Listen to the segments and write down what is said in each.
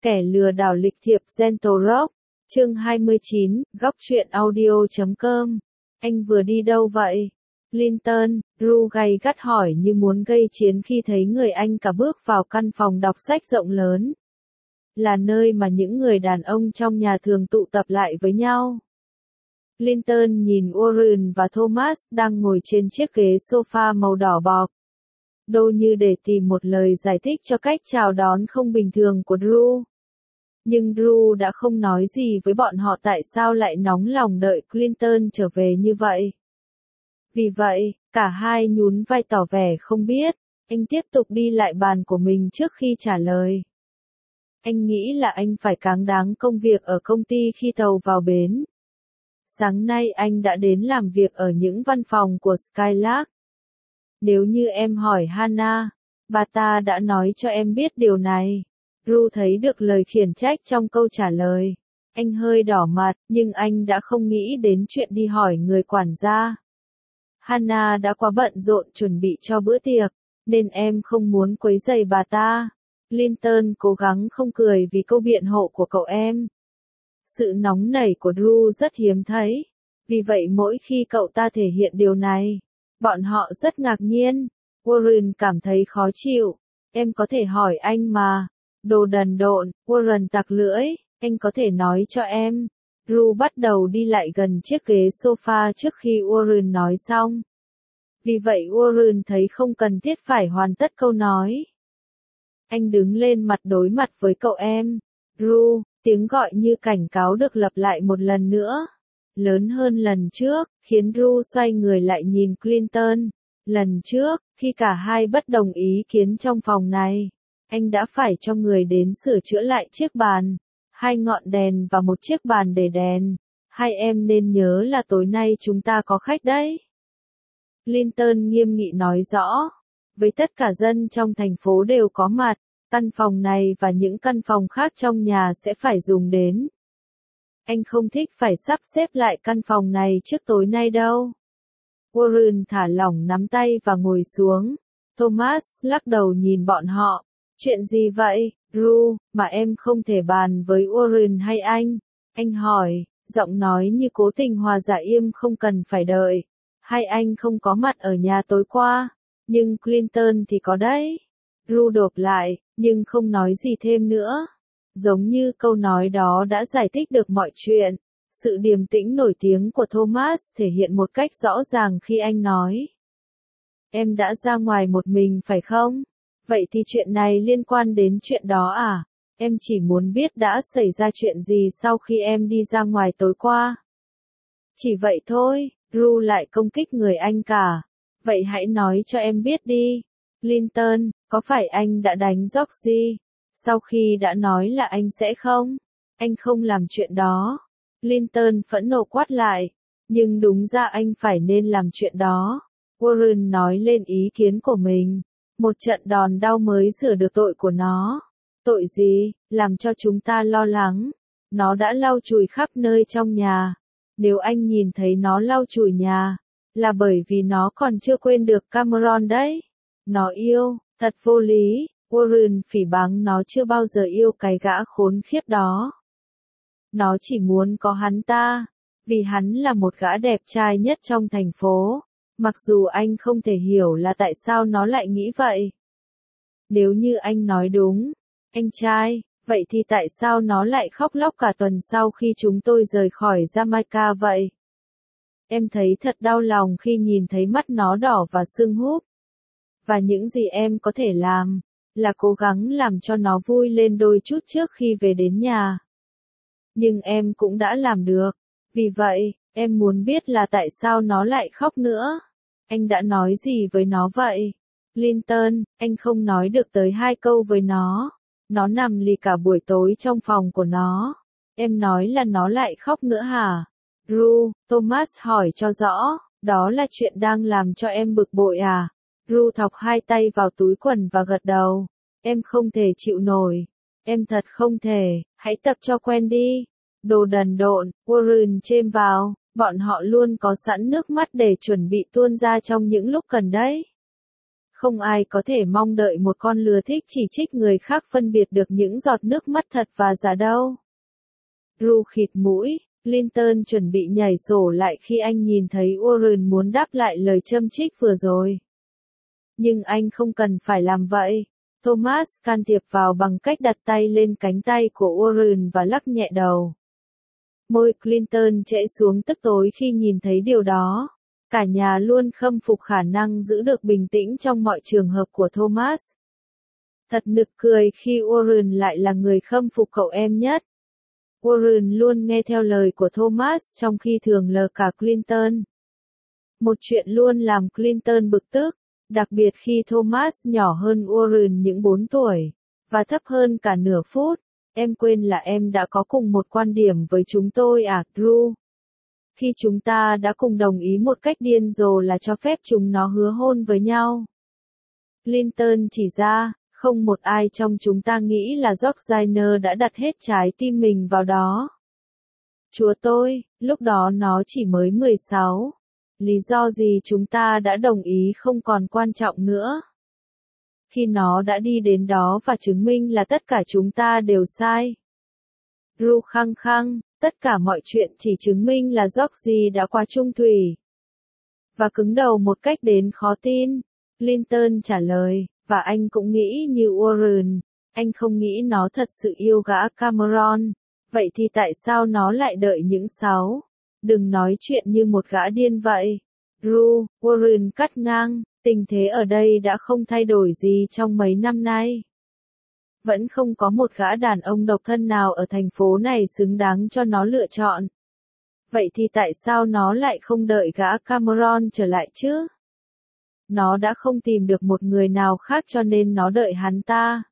Kẻ lừa đảo lịch thiệp Gentle Rock, chương 29, góc truyện audio.com. Anh vừa đi đâu vậy? Clinton, Drew gay gắt hỏi như muốn gây chiến khi thấy người anh cả bước vào căn phòng đọc sách rộng lớn. Là nơi mà những người đàn ông trong nhà thường tụ tập lại với nhau. Clinton nhìn Warren và Thomas đang ngồi trên chiếc ghế sofa màu đỏ bọc. Đô như để tìm một lời giải thích cho cách chào đón không bình thường của Drew. Nhưng Drew đã không nói gì với bọn họ tại sao lại nóng lòng đợi Clinton trở về như vậy. Vì vậy, cả hai nhún vai tỏ vẻ không biết. Anh tiếp tục đi lại bàn của mình trước khi trả lời. Anh nghĩ là anh phải cáng đáng công việc ở công ty khi tàu vào bến. Sáng nay anh đã đến làm việc ở những văn phòng của Skylark. Nếu như em hỏi Hannah, bà ta đã nói cho em biết điều này. Drew thấy được lời khiển trách trong câu trả lời. Anh hơi đỏ mặt, nhưng anh đã không nghĩ đến chuyện đi hỏi người quản gia. Hannah đã quá bận rộn chuẩn bị cho bữa tiệc, nên em không muốn quấy rầy bà ta. Clinton cố gắng không cười vì câu biện hộ của cậu em. Sự nóng nảy của Drew rất hiếm thấy. Vì vậy mỗi khi cậu ta thể hiện điều này, bọn họ rất ngạc nhiên. Warren cảm thấy khó chịu. Em có thể hỏi anh mà. Đồ đần độn, Warren tặc lưỡi, anh có thể nói cho em. Drew bắt đầu đi lại gần chiếc ghế sofa trước khi Warren nói xong. Vì vậy Warren thấy không cần thiết phải hoàn tất câu nói. Anh đứng lên mặt đối mặt với cậu em. Drew, tiếng gọi như cảnh cáo được lặp lại một lần nữa. Lớn hơn lần trước, khiến Drew xoay người lại nhìn Clinton. Lần trước, khi cả hai bất đồng ý kiến trong phòng này, anh đã phải cho người đến sửa chữa lại chiếc bàn, 2 ngọn đèn và một chiếc bàn để đèn. Hai em nên nhớ là tối nay chúng ta có khách đấy. Clinton nghiêm nghị nói rõ. Với tất cả dân trong thành phố đều có mặt, căn phòng này và những căn phòng khác trong nhà sẽ phải dùng đến. Anh không thích phải sắp xếp lại căn phòng này trước tối nay đâu. Warren thả lỏng nắm tay và ngồi xuống. Thomas lắc đầu nhìn bọn họ. Chuyện gì vậy, Drew, mà em không thể bàn với Warren hay anh? Anh hỏi, giọng nói như cố tình hòa giải im không cần phải đợi. Hai anh không có mặt ở nhà tối qua, nhưng Clinton thì có đấy. Drew đột lại, nhưng không nói gì thêm nữa. Giống như câu nói đó đã giải thích được mọi chuyện. Sự điềm tĩnh nổi tiếng của Thomas thể hiện một cách rõ ràng khi anh nói. Em đã ra ngoài một mình phải không? Vậy thì chuyện này liên quan đến chuyện đó à? Em chỉ muốn biết đã xảy ra chuyện gì sau khi em đi ra ngoài tối qua. Chỉ vậy thôi, Drew lại công kích người anh cả. Vậy hãy nói cho em biết đi. Clinton, có phải anh đã đánh Georgie? Sau khi đã nói là anh sẽ không? Anh không làm chuyện đó. Clinton phẫn nộ quát lại. Nhưng đúng ra anh phải nên làm chuyện đó. Warren nói lên ý kiến của mình. Một trận đòn đau mới rửa được tội của nó. Tội gì, làm cho chúng ta lo lắng. Nó đã lau chùi khắp nơi trong nhà. Nếu anh nhìn thấy nó lau chùi nhà, là bởi vì nó còn chưa quên được Cameron đấy. Nó yêu, thật vô lý. Warren phỉ báng nó chưa bao giờ yêu cái gã khốn khiếp đó. Nó chỉ muốn có hắn ta, vì hắn là một gã đẹp trai nhất trong thành phố. Mặc dù anh không thể hiểu là tại sao nó lại nghĩ vậy. Nếu như anh nói đúng, anh trai, vậy thì tại sao nó lại khóc lóc cả tuần sau khi chúng tôi rời khỏi Jamaica vậy? Em thấy thật đau lòng khi nhìn thấy mắt nó đỏ và sưng húp. Và những gì em có thể làm, là cố gắng làm cho nó vui lên đôi chút trước khi về đến nhà. Nhưng em cũng đã làm được. Vì vậy, em muốn biết là tại sao nó lại khóc nữa. Anh đã nói gì với nó vậy? Clinton, anh không nói được tới 2 câu với nó. Nó nằm lì cả buổi tối trong phòng của nó. Em nói là nó lại khóc nữa hả? Drew, Thomas hỏi cho rõ, đó là chuyện đang làm cho em bực bội à? Drew thọc 2 tay vào túi quần và gật đầu. Em không thể chịu nổi. Em thật không thể, hãy tập cho quen đi. Đồ đần độn, Warren chêm vào. Bọn họ luôn có sẵn nước mắt để chuẩn bị tuôn ra trong những lúc cần đấy. Không ai có thể mong đợi một con lừa thích chỉ trích người khác phân biệt được những giọt nước mắt thật và giả đâu. Ru khịt mũi, Clinton chuẩn bị nhảy sổ lại khi anh nhìn thấy Warren muốn đáp lại lời châm chích vừa rồi. Nhưng anh không cần phải làm vậy. Thomas can thiệp vào bằng cách đặt tay lên cánh tay của Warren và lắc nhẹ đầu. Môi Clinton trễ xuống tức tối khi nhìn thấy điều đó. Cả nhà luôn khâm phục khả năng giữ được bình tĩnh trong mọi trường hợp của Thomas. Thật nực cười khi Warren lại là người khâm phục cậu em nhất. Warren luôn nghe theo lời của Thomas trong khi thường lờ cả Clinton. Một chuyện luôn làm Clinton bực tức, đặc biệt khi Thomas nhỏ hơn Warren những 4 tuổi, và thấp hơn cả nửa phút. Em quên là em đã có cùng một quan điểm với chúng tôi à, Drew? Khi chúng ta đã cùng đồng ý một cách điên rồ là cho phép chúng nó hứa hôn với nhau. Clinton chỉ ra, không một ai trong chúng ta nghĩ là Georgina đã đặt hết trái tim mình vào đó. Chúa tôi, lúc đó nó chỉ mới 16. Lý do gì chúng ta đã đồng ý không còn quan trọng nữa. Khi nó đã đi đến đó và chứng minh là tất cả chúng ta đều sai. Ru khăng khăng, tất cả mọi chuyện chỉ chứng minh là Georgie đã quá trung thủy. Và cứng đầu một cách đến khó tin. Clinton trả lời, và anh cũng nghĩ như Warren, anh không nghĩ nó thật sự yêu gã Cameron. Vậy thì tại sao nó lại đợi những 6? Đừng nói chuyện như một gã điên vậy. Ru, Warren cắt ngang, tình thế ở đây đã không thay đổi gì trong mấy năm nay. Vẫn không có một gã đàn ông độc thân nào ở thành phố này xứng đáng cho nó lựa chọn. Vậy thì tại sao nó lại không đợi gã Cameron trở lại chứ? Nó đã không tìm được một người nào khác cho nên nó đợi hắn ta.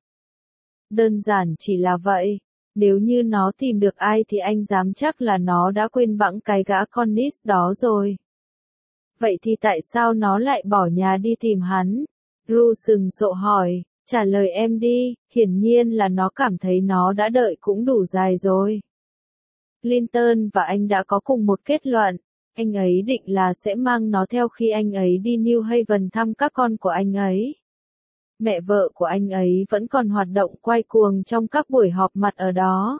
Đơn giản chỉ là vậy. Nếu như nó tìm được ai thì anh dám chắc là nó đã quên bẵng cái gã Connis đó rồi. Vậy thì tại sao nó lại bỏ nhà đi tìm hắn? Ru sừng sộ hỏi, trả lời em đi, hiển nhiên là nó cảm thấy nó đã đợi cũng đủ dài rồi. Clinton và anh đã có cùng một kết luận, anh ấy định là sẽ mang nó theo khi anh ấy đi New Haven thăm các con của anh ấy. Mẹ vợ của anh ấy vẫn còn hoạt động quay cuồng trong các buổi họp mặt ở đó.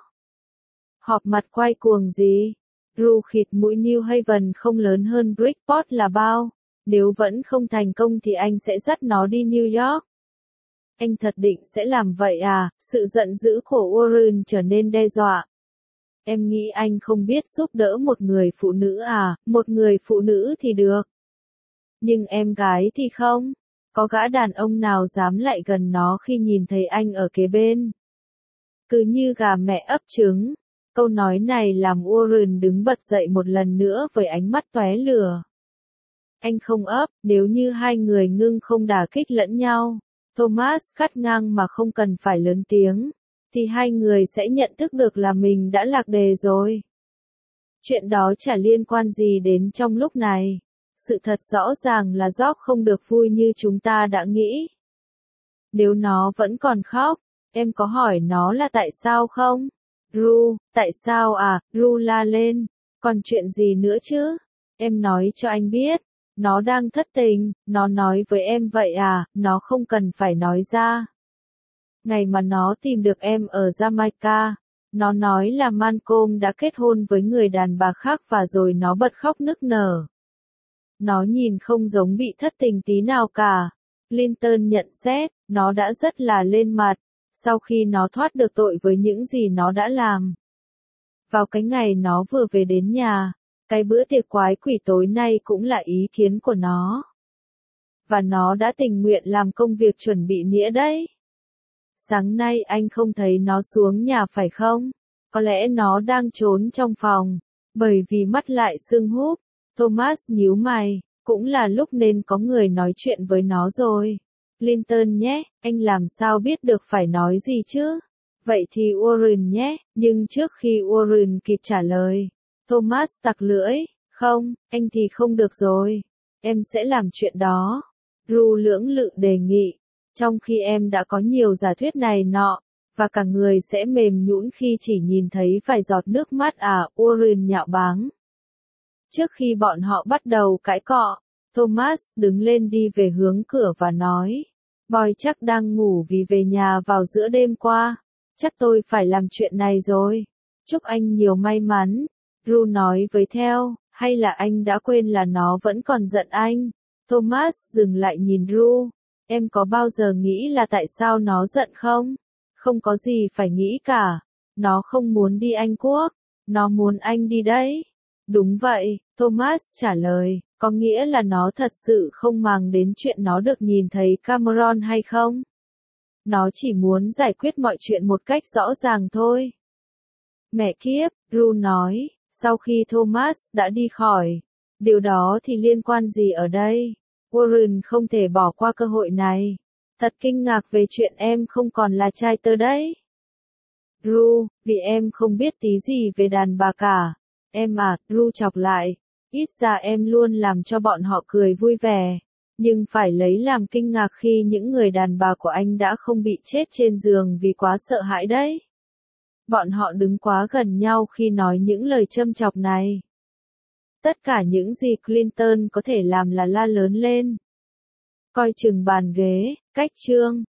Họp mặt quay cuồng gì? Ru khịt mũi. New Haven không lớn hơn Bridgeport là bao. Nếu vẫn không thành công thì anh sẽ dắt nó đi New York. Anh thật định sẽ làm vậy à? Sự giận dữ của Warren trở nên đe dọa. Em nghĩ anh không biết giúp đỡ một người phụ nữ à? Một người phụ nữ thì được. Nhưng em gái thì không. Có gã đàn ông nào dám lại gần nó khi nhìn thấy anh ở kế bên? Cứ như gà mẹ ấp trứng. Câu nói này làm Warren đứng bật dậy một lần nữa với ánh mắt tóe lửa. Anh không ấp, nếu như hai người ngưng không đả kích lẫn nhau. Thomas cắt ngang mà không cần phải lớn tiếng. Thì hai người sẽ nhận thức được là mình đã lạc đề rồi. Chuyện đó chả liên quan gì đến trong lúc này. Sự thật rõ ràng là George không được vui như chúng ta đã nghĩ. Nếu nó vẫn còn khóc, em có hỏi nó là tại sao không? Ru, tại sao à? Ru la lên. Còn chuyện gì nữa chứ? Em nói cho anh biết. Nó đang thất tình, nó nói với em vậy à? Nó không cần phải nói ra. Ngày mà nó tìm được em ở Jamaica, nó nói là Malcolm đã kết hôn với người đàn bà khác và rồi nó bật khóc nức nở. Nó nhìn không giống bị thất tình tí nào cả. Clinton nhận xét, nó đã rất là lên mặt, sau khi nó thoát được tội với những gì nó đã làm. Vào cái ngày nó vừa về đến nhà, cái bữa tiệc quái quỷ tối nay cũng là ý kiến của nó. Và nó đã tình nguyện làm công việc chuẩn bị nĩa đấy. Sáng nay anh không thấy nó xuống nhà phải không? Có lẽ nó đang trốn trong phòng, bởi vì mắt lại sưng húp. Thomas nhíu mày, cũng là lúc nên có người nói chuyện với nó rồi. Clinton nhé, anh làm sao biết được phải nói gì chứ? Vậy thì Warren nhé, nhưng trước khi Warren kịp trả lời, Thomas tặc lưỡi, không, anh thì không được rồi. Em sẽ làm chuyện đó. Ru lưỡng lự đề nghị, trong khi em đã có nhiều giả thuyết này nọ, và cả người sẽ mềm nhũn khi chỉ nhìn thấy vài giọt nước mắt à? Warren nhạo báng. Trước khi bọn họ bắt đầu cãi cọ, Thomas đứng lên đi về hướng cửa và nói. Boy chắc đang ngủ vì về nhà vào giữa đêm qua. Chắc tôi phải làm chuyện này rồi. Chúc anh nhiều may mắn. Ru nói với Theo, hay là anh đã quên là nó vẫn còn giận anh? Thomas dừng lại nhìn Ru. Em có bao giờ nghĩ là tại sao nó giận không? Không có gì phải nghĩ cả. Nó không muốn đi Anh Quốc. Nó muốn anh đi đấy. Đúng vậy, Thomas trả lời, có nghĩa là nó thật sự không màng đến chuyện nó được nhìn thấy Cameron hay không? Nó chỉ muốn giải quyết mọi chuyện một cách rõ ràng thôi. Mẹ kiếp, Ru nói, sau khi Thomas đã đi khỏi. Điều đó thì liên quan gì ở đây? Warren không thể bỏ qua cơ hội này. Thật kinh ngạc về chuyện em không còn là trai tơ đấy. Ru, vì em không biết tí gì về đàn bà cả. Em à, Ru chọc lại. Ít ra em luôn làm cho bọn họ cười vui vẻ. Nhưng phải lấy làm kinh ngạc khi những người đàn bà của anh đã không bị chết trên giường vì quá sợ hãi đấy. Bọn họ đứng quá gần nhau khi nói những lời châm chọc này. Tất cả những gì Clinton có thể làm là la lớn lên. Coi chừng bàn ghế, cách chương.